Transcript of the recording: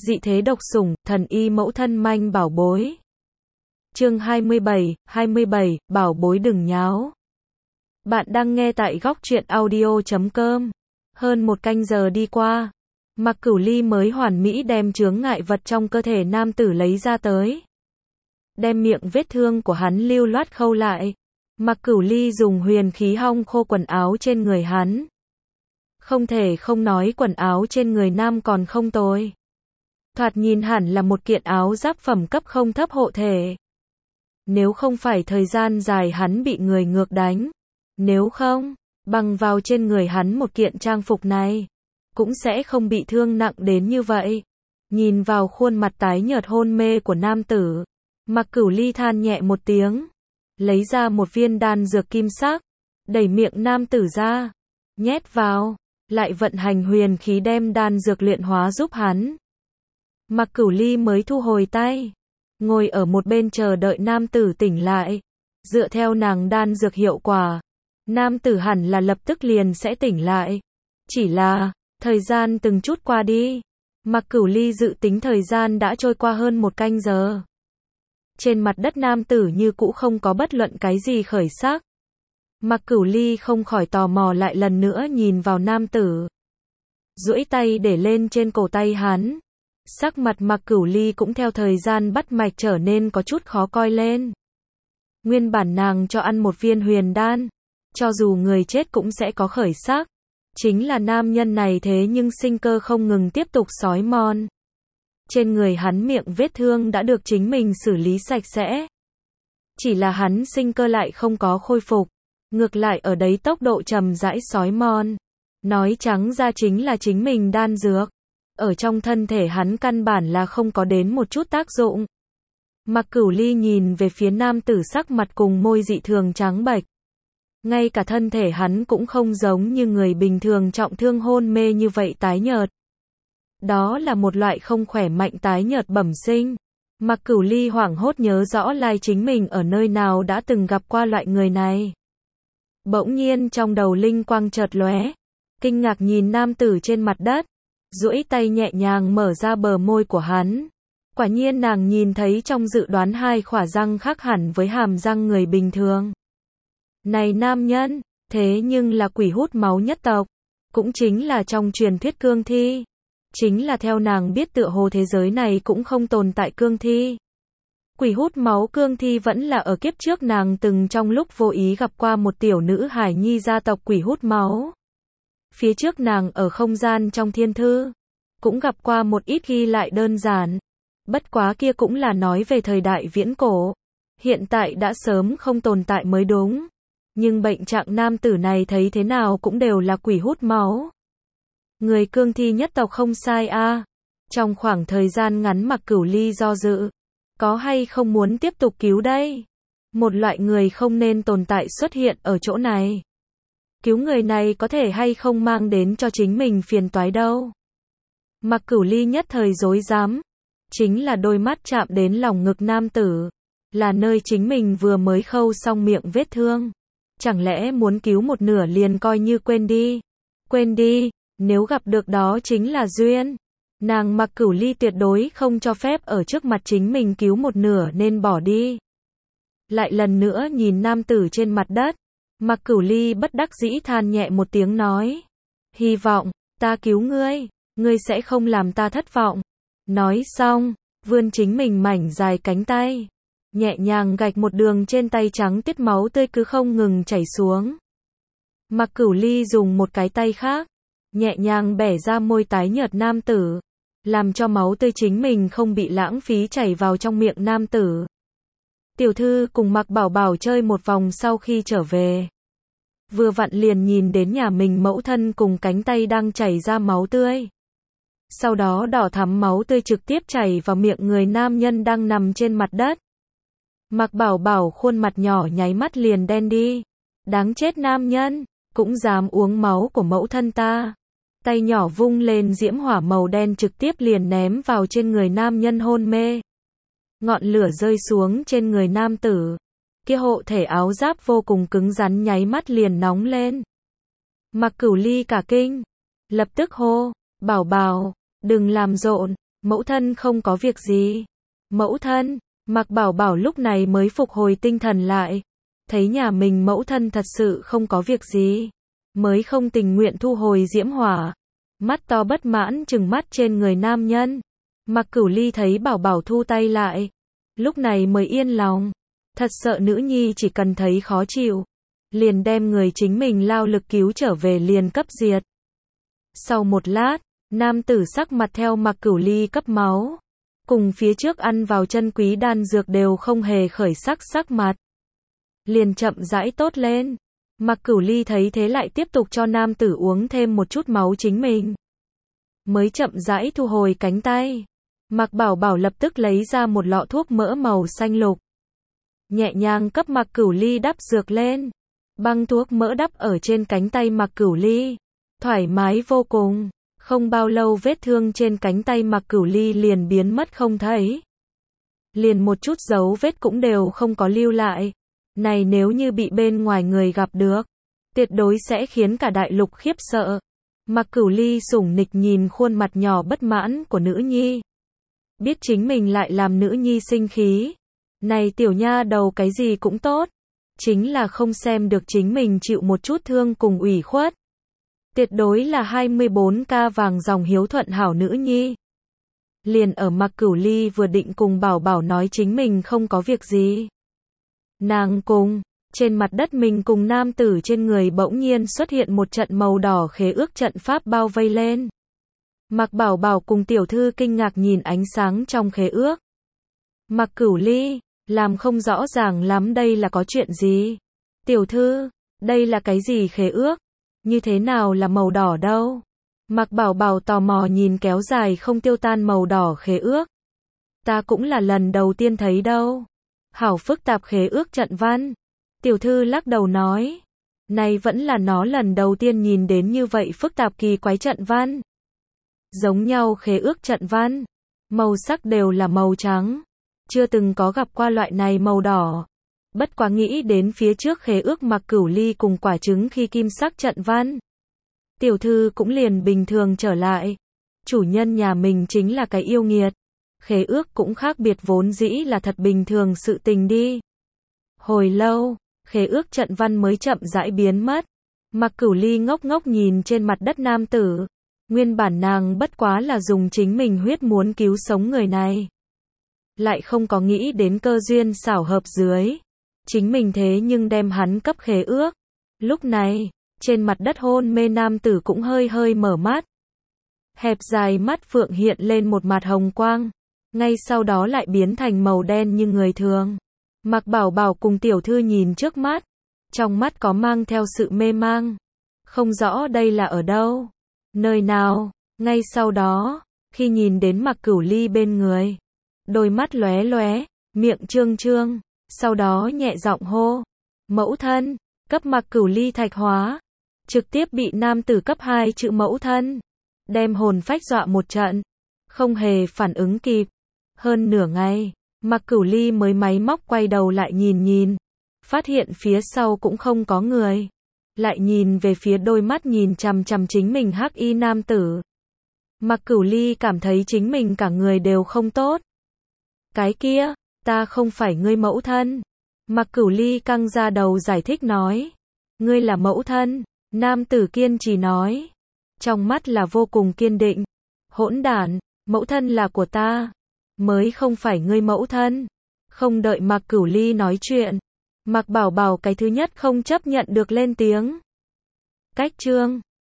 Dị thế độc sủng, thần y mẫu thân manh bảo bối. Chương 27, bảo bối đừng nháo. Bạn đang nghe tại góc truyện audio.com. Hơn một canh giờ đi qua, Mạc Cửu Ly mới hoàn mỹ đem chướng ngại vật trong cơ thể nam tử lấy ra tới. Đem miệng vết thương của hắn lưu loát khâu lại. Mạc Cửu Ly dùng huyền khí hong khô quần áo trên người hắn. Không thể không nói quần áo trên người nam còn không tồi. Thoạt nhìn hẳn là một kiện áo giáp phẩm cấp không thấp hộ thể. Nếu không phải thời gian dài hắn bị người ngược đánh. Nếu không, bằng vào trên người hắn một kiện trang phục này, cũng sẽ không bị thương nặng đến như vậy. Nhìn vào khuôn mặt tái nhợt hôn mê của nam tử, Mạc Cửu Ly than nhẹ một tiếng, lấy ra một viên đan dược kim sắc, đẩy miệng nam tử ra, nhét vào, lại vận hành huyền khí đem đan dược luyện hóa giúp hắn. Mạc Cửu Ly mới thu hồi tay, ngồi ở một bên chờ đợi nam tử tỉnh lại. Dựa theo nàng đan dược hiệu quả, nam tử hẳn là lập tức liền sẽ tỉnh lại. Chỉ là, thời gian từng chút qua đi, Mạc Cửu Ly dự tính thời gian đã trôi qua hơn một canh giờ. Trên mặt đất nam tử như cũ không có bất luận cái gì khởi sắc. Mạc Cửu Ly không khỏi tò mò lại lần nữa nhìn vào nam tử. Duỗi tay để lên trên cổ tay hắn. Sắc mặt Mạc Cửu Ly cũng theo thời gian bắt mạch trở nên có chút khó coi lên. Nguyên bản nàng cho ăn một viên huyền đan, cho dù người chết cũng sẽ có khởi sắc. Chính là nam nhân này thế nhưng sinh cơ không ngừng tiếp tục xói mòn. Trên người hắn miệng vết thương đã được chính mình xử lý sạch sẽ. Chỉ là hắn sinh cơ lại không có khôi phục. Ngược lại ở đấy tốc độ chậm rãi xói mòn. Nói trắng ra chính là chính mình đan dược. Ở trong thân thể hắn căn bản là không có đến một chút tác dụng. Mạc Cửu Ly nhìn về phía nam tử sắc mặt cùng môi dị thường trắng bệch. Ngay cả thân thể hắn cũng không giống như người bình thường trọng thương hôn mê như vậy tái nhợt. Đó là một loại không khỏe mạnh tái nhợt bẩm sinh. Mạc Cửu Ly hoảng hốt nhớ rõ lai chính mình ở nơi nào đã từng gặp qua loại người này. Bỗng nhiên trong đầu linh quang chợt lóe, kinh ngạc nhìn nam tử trên mặt đất, duỗi tay nhẹ nhàng mở ra bờ môi của hắn. Quả nhiên nàng nhìn thấy trong dự đoán hai khỏa răng khác hẳn với hàm răng người bình thường. Này nam nhân, thế nhưng là quỷ hút máu nhất tộc, cũng chính là trong truyền thuyết cương thi. Chính là theo nàng biết tựa hồ thế giới này cũng không tồn tại cương thi. Quỷ hút máu cương thi vẫn là ở kiếp trước nàng từng trong lúc vô ý gặp qua một tiểu nữ hải nhi gia tộc quỷ hút máu. Phía trước nàng ở không gian trong thiên thư, cũng gặp qua một ít ghi lại đơn giản. Bất quá kia cũng là nói về thời đại viễn cổ. Hiện tại đã sớm không tồn tại mới đúng. Nhưng bệnh trạng nam tử này thấy thế nào cũng đều là quỷ hút máu. Người cương thi nhất tộc không sai a. Trong khoảng thời gian ngắn Mạc Cửu Ly do dự. Có hay không muốn tiếp tục cứu đây? Một loại người không nên tồn tại xuất hiện ở chỗ này. Cứu người này có thể hay không mang đến cho chính mình phiền toái đâu. Mạc Cửu Ly nhất thời rối rắm. Chính là đôi mắt chạm đến lòng ngực nam tử. Là nơi chính mình vừa mới khâu xong miệng vết thương. Chẳng lẽ muốn cứu một nửa liền coi như quên đi? Quên đi, nếu gặp được đó chính là duyên. Nàng Mạc Cửu Ly tuyệt đối không cho phép ở trước mặt chính mình cứu một nửa nên bỏ đi. Lại lần nữa nhìn nam tử trên mặt đất. Mạc Cửu Ly bất đắc dĩ than nhẹ một tiếng nói. Hy vọng, ta cứu ngươi, ngươi sẽ không làm ta thất vọng. Nói xong, vươn chính mình mảnh dài cánh tay. Nhẹ nhàng gạch một đường trên tay trắng tiết máu tươi cứ không ngừng chảy xuống. Mạc Cửu Ly dùng một cái tay khác, nhẹ nhàng bẻ ra môi tái nhợt nam tử. Làm cho máu tươi chính mình không bị lãng phí chảy vào trong miệng nam tử. Tiểu thư cùng Mạc Bảo Bảo chơi một vòng sau khi trở về. Vừa vặn liền nhìn đến nhà mình mẫu thân cùng cánh tay đang chảy ra máu tươi. Sau đó đỏ thắm máu tươi trực tiếp chảy vào miệng người nam nhân đang nằm trên mặt đất. Mạc Bảo Bảo khuôn mặt nhỏ nháy mắt liền đen đi. Đáng chết nam nhân, cũng dám uống máu của mẫu thân ta. Tay nhỏ vung lên diễm hỏa màu đen trực tiếp liền ném vào trên người nam nhân hôn mê. Ngọn lửa rơi xuống trên người nam tử. Kia hộ thể áo giáp vô cùng cứng rắn nháy mắt liền nóng lên. Mạc Cửu Ly cả kinh. Lập tức hô, Bảo Bảo, đừng làm rộn. Mẫu thân không có việc gì. Mẫu thân, Mạc Bảo Bảo lúc này mới phục hồi tinh thần lại. Thấy nhà mình mẫu thân thật sự không có việc gì. Mới không tình nguyện thu hồi diễm hỏa. Mắt to bất mãn trừng mắt trên người nam nhân. Mạc Cửu Ly thấy Bảo Bảo thu tay lại. Lúc này mới yên lòng. Thật sợ nữ nhi chỉ cần thấy khó chịu. Liền đem người chính mình lao lực cứu trở về liền cấp diệt. Sau một lát, nam tử sắc mặt theo Mạc Cửu Ly cấp máu. Cùng phía trước ăn vào chân quý đan dược đều không hề khởi sắc mặt. Liền chậm rãi tốt lên. Mạc Cửu Ly thấy thế lại tiếp tục cho nam tử uống thêm một chút máu chính mình. Mới chậm rãi thu hồi cánh tay. Mạc Bảo Bảo lập tức lấy ra một lọ thuốc mỡ màu xanh lục. Nhẹ nhàng cấp Mạc Cửu Ly đắp dược lên. Băng thuốc mỡ đắp ở trên cánh tay Mạc Cửu Ly. Thoải mái vô cùng. Không bao lâu vết thương trên cánh tay Mạc Cửu Ly liền biến mất không thấy. Liền một chút dấu vết cũng đều không có lưu lại. Này nếu như bị bên ngoài người gặp được, tuyệt đối sẽ khiến cả đại lục khiếp sợ. Mạc Cửu Ly sủng nịch nhìn khuôn mặt nhỏ bất mãn của nữ nhi. Biết chính mình lại làm nữ nhi sinh khí. Này tiểu nha đầu cái gì cũng tốt. Chính là không xem được chính mình chịu một chút thương cùng ủy khuất. Tuyệt đối là 24K vàng dòng hiếu thuận hảo nữ nhi. Liền ở Mạc Cửu Ly vừa định cùng Bảo Bảo nói chính mình không có việc gì. Nàng cùng, trên mặt đất mình cùng nam tử trên người bỗng nhiên xuất hiện một trận màu đỏ khế ước trận pháp bao vây lên. Mạc Bảo Bảo cùng tiểu thư kinh ngạc nhìn ánh sáng trong khế ước. Mạc Cửu Ly, làm không rõ ràng lắm đây là có chuyện gì. Tiểu thư, đây là cái gì khế ước? Như thế nào là màu đỏ đâu? Mạc Bảo Bảo tò mò nhìn kéo dài không tiêu tan màu đỏ khế ước. Ta cũng là lần đầu tiên thấy đâu. Hảo phức tạp khế ước trận văn. Tiểu thư lắc đầu nói. Này vẫn là nó lần đầu tiên nhìn đến như vậy phức tạp kỳ quái trận văn. Giống nhau khế ước trận văn. Màu sắc đều là màu trắng. Chưa từng có gặp qua loại này màu đỏ. Bất quá nghĩ đến phía trước khế ước Mạc Cửu Ly cùng quả trứng khi kim sắc trận văn. Tiểu thư cũng liền bình thường trở lại. Chủ nhân nhà mình chính là cái yêu nghiệt. Khế ước cũng khác biệt vốn dĩ là thật bình thường sự tình đi. Hồi lâu, khế ước trận văn mới chậm rãi biến mất. Mạc Cửu Ly ngốc ngốc nhìn trên mặt đất nam tử. Nguyên bản nàng bất quá là dùng chính mình huyết muốn cứu sống người này. Lại không có nghĩ đến cơ duyên xảo hợp dưới. Chính mình thế nhưng đem hắn cấp khế ước. Lúc này, trên mặt đất hôn mê nam tử cũng hơi hơi mở mắt. Hẹp dài mắt phượng hiện lên một mặt hồng quang. Ngay sau đó lại biến thành màu đen như người thường. Mạc Bảo Bảo cùng tiểu thư nhìn trước mắt. Trong mắt có mang theo sự mê mang. Không rõ đây là ở đâu. Nơi nào. Ngay sau đó, khi nhìn đến Mạc Cửu Ly bên người. Đôi mắt lóe lóe, miệng trương trương. Sau đó nhẹ giọng hô. Mẫu thân, cấp Mạc Cửu Ly thạch hóa. Trực tiếp bị nam tử cấp 2 chữ mẫu thân. Đem hồn phách dọa một trận. Không hề phản ứng kịp. Hơn nửa ngày, Mạc Cửu Ly mới máy móc quay đầu lại nhìn. Phát hiện phía sau cũng không có người. Lại nhìn về phía đôi mắt nhìn chằm chằm chính mình hắc y nam tử. Mạc Cửu Ly cảm thấy chính mình cả người đều không tốt. Cái kia, ta không phải ngươi mẫu thân. Mạc Cửu Ly căng ra đầu giải thích nói. Ngươi là mẫu thân. Nam tử kiên trì nói. Trong mắt là vô cùng kiên định. Hỗn đản, mẫu thân là của ta. Mới không phải ngươi mẫu thân. Không đợi Mạc Cửu Ly nói chuyện. Mạc Bảo Bảo cái thứ nhất không chấp nhận được lên tiếng. Cách chương